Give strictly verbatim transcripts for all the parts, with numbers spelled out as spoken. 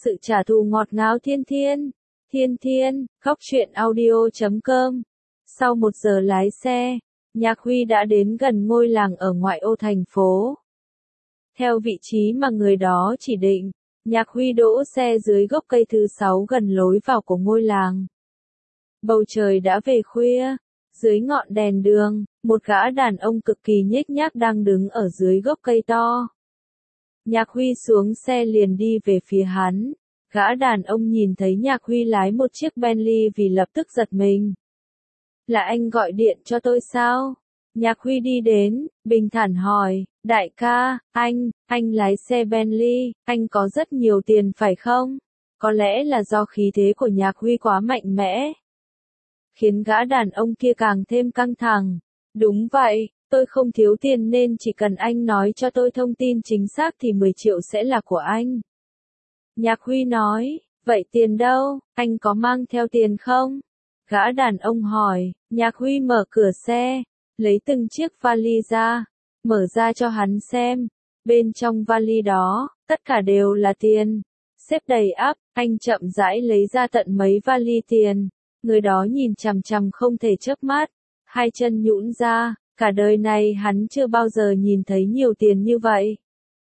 Sự trả thù ngọt ngào thiên thiên. Thiên thiên, khóc chuyện audio chấm com. Sau một giờ lái xe, Nhạc Huy đã đến gần ngôi làng ở ngoại ô thành phố. Theo vị trí mà người đó chỉ định, Nhạc Huy đỗ xe dưới gốc cây thứ sáu gần lối vào của ngôi làng. Bầu trời đã về khuya, dưới ngọn đèn đường, một gã đàn ông cực kỳ nhếch nhác đang đứng ở dưới gốc cây to. Nhạc Huy xuống xe liền đi về phía hắn. Gã đàn ông nhìn thấy Nhạc Huy lái một chiếc Bentley vì lập tức giật mình. Là anh gọi điện cho tôi sao? Nhạc Huy đi đến, bình thản hỏi, đại ca, anh, anh lái xe Bentley, anh có rất nhiều tiền phải không? Có lẽ là do khí thế của Nhạc Huy quá mạnh mẽ, khiến gã đàn ông kia càng thêm căng thẳng. Đúng vậy, tôi không thiếu tiền nên chỉ cần anh nói cho tôi thông tin chính xác thì mười triệu sẽ là của anh. Nhạc Huy nói, vậy tiền đâu, anh có mang theo tiền không? Gã đàn ông hỏi. Nhạc Huy mở cửa xe, lấy từng chiếc vali ra, mở ra cho hắn xem. Bên trong vali đó, tất cả đều là tiền, xếp đầy ắp. Anh chậm rãi lấy ra tận mấy vali tiền. Người đó nhìn chằm chằm không thể chớp mắt, hai chân nhũn ra, cả đời này hắn chưa bao giờ nhìn thấy nhiều tiền như vậy.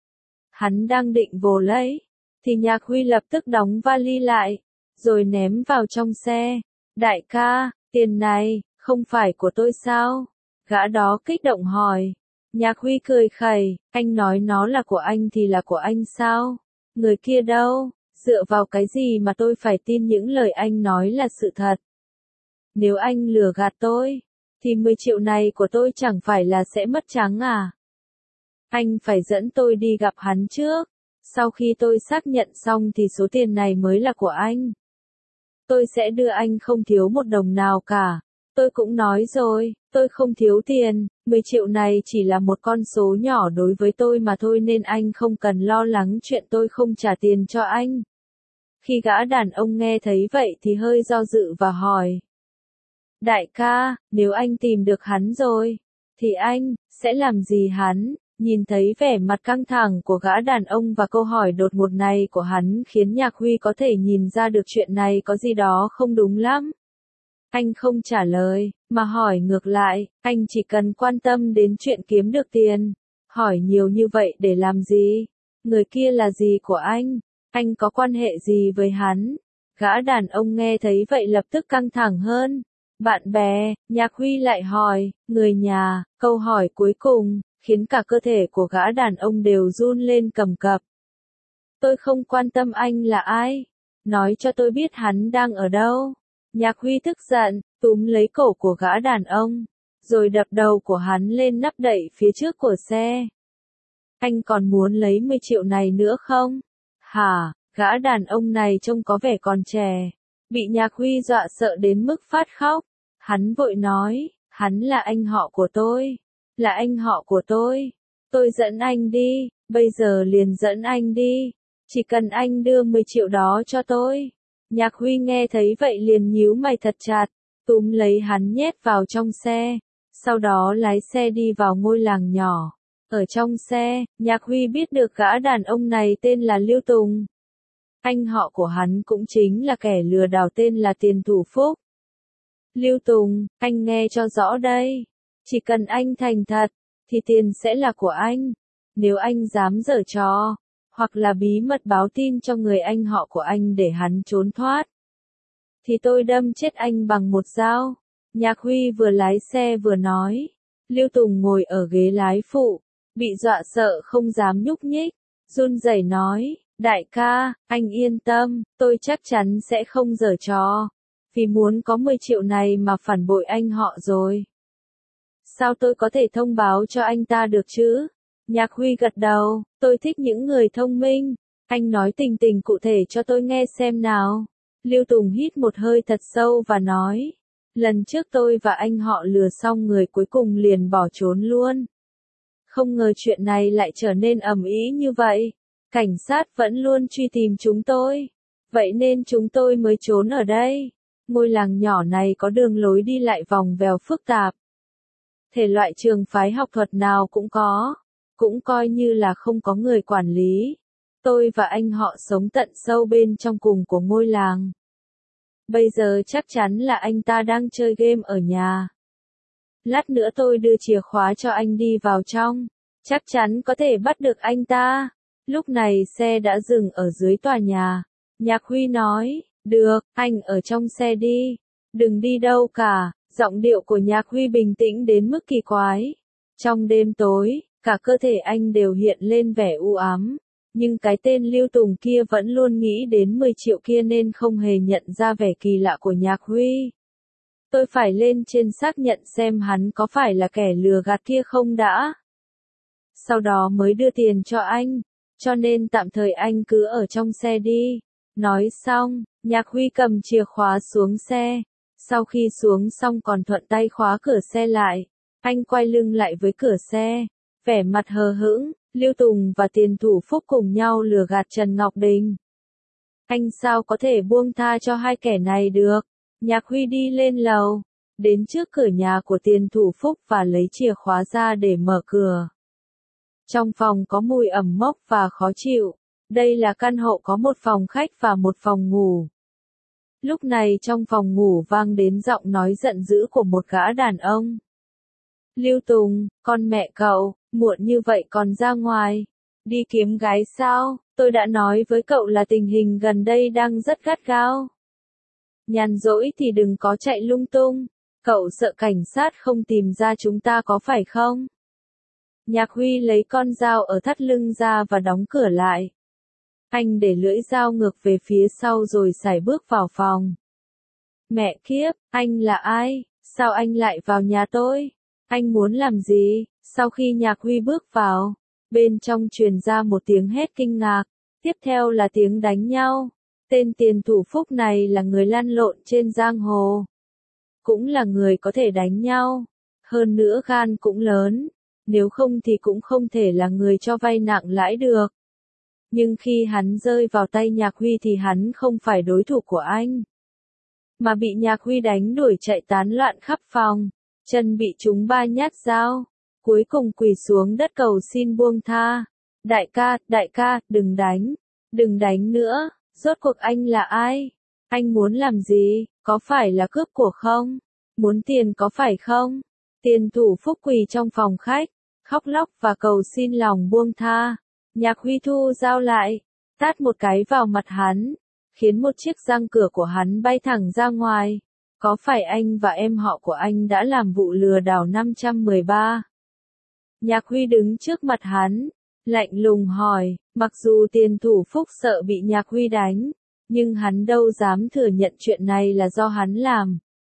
Hắn đang định vồ lấy, thì Nhạc Huy lập tức đóng vali lại, rồi ném vào trong xe. Đại ca, tiền này, không phải của tôi sao? Gã đó kích động hỏi. Nhạc Huy cười khẩy, anh nói nó là của anh thì là của anh sao? Người kia đâu? Dựa vào cái gì mà tôi phải tin những lời anh nói là sự thật? Nếu anh lừa gạt tôi, thì mười triệu này của tôi chẳng phải là sẽ mất trắng à? Anh phải dẫn tôi đi gặp hắn trước. Sau khi tôi xác nhận xong thì số tiền này mới là của anh. Tôi sẽ đưa anh không thiếu một đồng nào cả. Tôi cũng nói rồi, tôi không thiếu tiền, mười triệu này chỉ là một con số nhỏ đối với tôi mà thôi nên anh không cần lo lắng chuyện tôi không trả tiền cho anh. Khi gã đàn ông nghe thấy vậy thì hơi do dự và hỏi. Đại ca, nếu anh tìm được hắn rồi, thì anh, sẽ làm gì hắn? Nhìn thấy vẻ mặt căng thẳng của gã đàn ông và câu hỏi đột ngột này của hắn khiến Nhạc Huy có thể nhìn ra được chuyện này có gì đó không đúng lắm. Anh không trả lời, mà hỏi ngược lại, anh chỉ cần quan tâm đến chuyện kiếm được tiền. Hỏi nhiều như vậy để làm gì? Người kia là gì của anh? Anh có quan hệ gì với hắn? Gã đàn ông nghe thấy vậy lập tức căng thẳng hơn. Bạn bè, Nhạc Huy lại hỏi, người nhà, câu hỏi cuối cùng, khiến cả cơ thể của gã đàn ông đều run lên cầm cập. Tôi không quan tâm anh là ai. Nói cho tôi biết hắn đang ở đâu. Nhạc Huy tức giận, túm lấy cổ của gã đàn ông, rồi đập đầu của hắn lên nắp đậy phía trước của xe. Anh còn muốn lấy mười triệu này nữa không? Hả, gã đàn ông này trông có vẻ còn trẻ. Bị Nhạc Huy dọa sợ đến mức phát khóc. Hắn vội nói, hắn là anh họ của tôi. Là anh họ của tôi. Tôi dẫn anh đi, bây giờ liền dẫn anh đi. Chỉ cần anh đưa mười triệu đó cho tôi. Nhạc Huy nghe thấy vậy liền nhíu mày thật chặt, túm lấy hắn nhét vào trong xe. Sau đó lái xe đi vào ngôi làng nhỏ. Ở trong xe, Nhạc Huy biết được gã đàn ông này tên là Lưu Tùng. Anh họ của hắn cũng chính là kẻ lừa đảo tên là Tiền Thủ Phúc. Lưu Tùng, anh nghe cho rõ đây. Chỉ cần anh thành thật, thì tiền sẽ là của anh. Nếu anh dám giở trò, hoặc là bí mật báo tin cho người anh họ của anh để hắn trốn thoát, thì tôi đâm chết anh bằng một dao. Nhạc Huy vừa lái xe vừa nói. Lưu Tùng ngồi ở ghế lái phụ, bị dọa sợ không dám nhúc nhích, run rẩy nói, đại ca, anh yên tâm, tôi chắc chắn sẽ không giở trò. Vì muốn có mười triệu này mà phản bội anh họ rồi. Sao tôi có thể thông báo cho anh ta được chứ? Nhạc Huy gật đầu, tôi thích những người thông minh. Anh nói tình tình cụ thể cho tôi nghe xem nào. Lưu Tùng hít một hơi thật sâu và nói. Lần trước tôi và anh họ lừa xong người cuối cùng liền bỏ trốn luôn. Không ngờ chuyện này lại trở nên ầm ĩ như vậy. Cảnh sát vẫn luôn truy tìm chúng tôi. Vậy nên chúng tôi mới trốn ở đây. Ngôi làng nhỏ này có đường lối đi lại vòng vèo phức tạp. Thể loại trường phái học thuật nào cũng có. Cũng coi như là không có người quản lý. Tôi và anh họ sống tận sâu bên trong cùng của ngôi làng. Bây giờ chắc chắn là anh ta đang chơi game ở nhà. Lát nữa tôi đưa chìa khóa cho anh đi vào trong. Chắc chắn có thể bắt được anh ta. Lúc này xe đã dừng ở dưới tòa nhà. Nhạc Huy nói, được, anh ở trong xe đi. Đừng đi đâu cả. Giọng điệu của Nhạc Huy bình tĩnh đến mức kỳ quái. Trong đêm tối, cả cơ thể anh đều hiện lên vẻ u ám. Nhưng cái tên Lưu Tùng kia vẫn luôn nghĩ đến mười triệu kia nên không hề nhận ra vẻ kỳ lạ của Nhạc Huy. Tôi phải lên trên xác nhận xem hắn có phải là kẻ lừa gạt kia không đã. Sau đó mới đưa tiền cho anh, cho nên tạm thời anh cứ ở trong xe đi. Nói xong, Nhạc Huy cầm chìa khóa xuống xe. Sau khi xuống xong còn thuận tay khóa cửa xe lại. Anh quay lưng lại với cửa xe, vẻ mặt hờ hững. Lưu Tùng và Tiền Thủ Phúc cùng nhau lừa gạt Trần Ngọc Đình. Anh sao có thể buông tha cho hai kẻ này được? Nhạc Huy đi lên lầu, đến trước cửa nhà của Tiền Thủ Phúc và lấy chìa khóa ra để mở cửa. Trong phòng có mùi ẩm mốc và khó chịu. Đây là căn hộ có một phòng khách và một phòng ngủ. Lúc này trong phòng ngủ vang đến giọng nói giận dữ của một gã đàn ông. Lưu Tùng, con mẹ cậu, muộn như vậy còn ra ngoài. Đi kiếm gái sao? Tôi đã nói với cậu là tình hình gần đây đang rất gắt gao. Nhàn rỗi thì đừng có chạy lung tung. Cậu sợ cảnh sát không tìm ra chúng ta có phải không? Nhạc Huy lấy con dao ở thắt lưng ra và đóng cửa lại. Anh để lưỡi dao ngược về phía sau rồi sải bước vào phòng. Mẹ kiếp, anh là ai? Sao anh lại vào nhà tôi? Anh muốn làm gì? Sau khi Nhạc Huy bước vào, bên trong truyền ra một tiếng hét kinh ngạc, tiếp theo là tiếng đánh nhau. Tên Tiền Thủ Phúc này là người lăn lộn trên giang hồ. Cũng là người có thể đánh nhau. Hơn nữa gan cũng lớn. Nếu không thì cũng không thể là người cho vay nặng lãi được. Nhưng khi hắn rơi vào tay Nhạc Huy thì hắn không phải đối thủ của anh. Mà bị Nhạc Huy đánh đuổi chạy tán loạn khắp phòng. Chân bị trúng ba nhát dao. Cuối cùng quỳ xuống đất cầu xin buông tha. Đại ca, đại ca, đừng đánh. Đừng đánh nữa. Rốt cuộc anh là ai? Anh muốn làm gì? Có phải là cướp của không? Muốn tiền có phải không? Tiền Thủ Phúc quỳ trong phòng khách, khóc lóc và cầu xin lòng buông tha. Nhạc Huy thu dao lại, tát một cái vào mặt hắn, khiến một chiếc răng cửa của hắn bay thẳng ra ngoài. Có phải anh và em họ của anh đã làm vụ lừa đảo năm trăm mười ba? Nhạc Huy đứng trước mặt hắn, lạnh lùng hỏi, mặc dù Tiền Thủ Phúc sợ bị Nhạc Huy đánh, nhưng hắn đâu dám thừa nhận chuyện này là do hắn làm.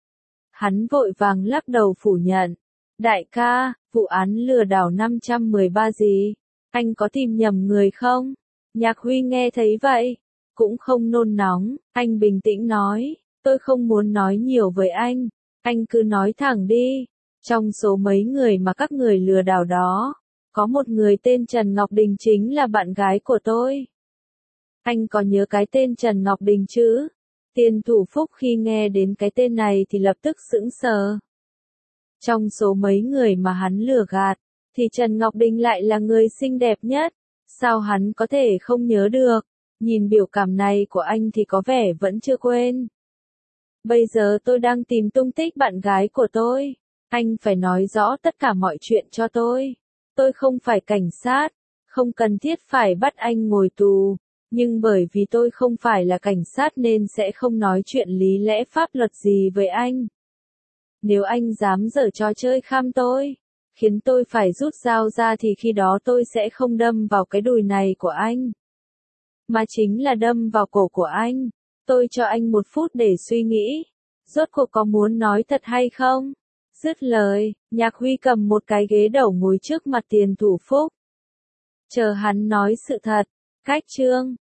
Hắn vội vàng lắc đầu phủ nhận. Đại ca, vụ án lừa đảo năm trăm mười ba gì? Anh có tìm nhầm người không? Nhạc Huy nghe thấy vậy, cũng không nôn nóng, anh bình tĩnh nói, tôi không muốn nói nhiều với anh, anh cứ nói thẳng đi. Trong số mấy người mà các người lừa đảo đó, có một người tên Trần Ngọc Đình chính là bạn gái của tôi. Anh có nhớ cái tên Trần Ngọc Đình chứ? Tiền Thủ Phúc khi nghe đến cái tên này thì lập tức sững sờ. Trong số mấy người mà hắn lừa gạt, thì Trần Ngọc Đình lại là người xinh đẹp nhất. Sao hắn có thể không nhớ được? Nhìn biểu cảm này của anh thì có vẻ vẫn chưa quên. Bây giờ tôi đang tìm tung tích bạn gái của tôi. Anh phải nói rõ tất cả mọi chuyện cho tôi. Tôi không phải cảnh sát, không cần thiết phải bắt anh ngồi tù. Nhưng bởi vì tôi không phải là cảnh sát nên sẽ không nói chuyện lý lẽ pháp luật gì với anh. Nếu anh dám giở trò chơi khăm tôi, khiến tôi phải rút dao ra thì khi đó tôi sẽ không đâm vào cái đùi này của anh, mà chính là đâm vào cổ của anh. Tôi cho anh một phút để suy nghĩ. Rốt cuộc có muốn nói thật hay không? Dứt lời, Nhạc Huy cầm một cái ghế đầu ngồi trước mặt Tiền Thủ Phúc. Chờ hắn nói sự thật. Cách chương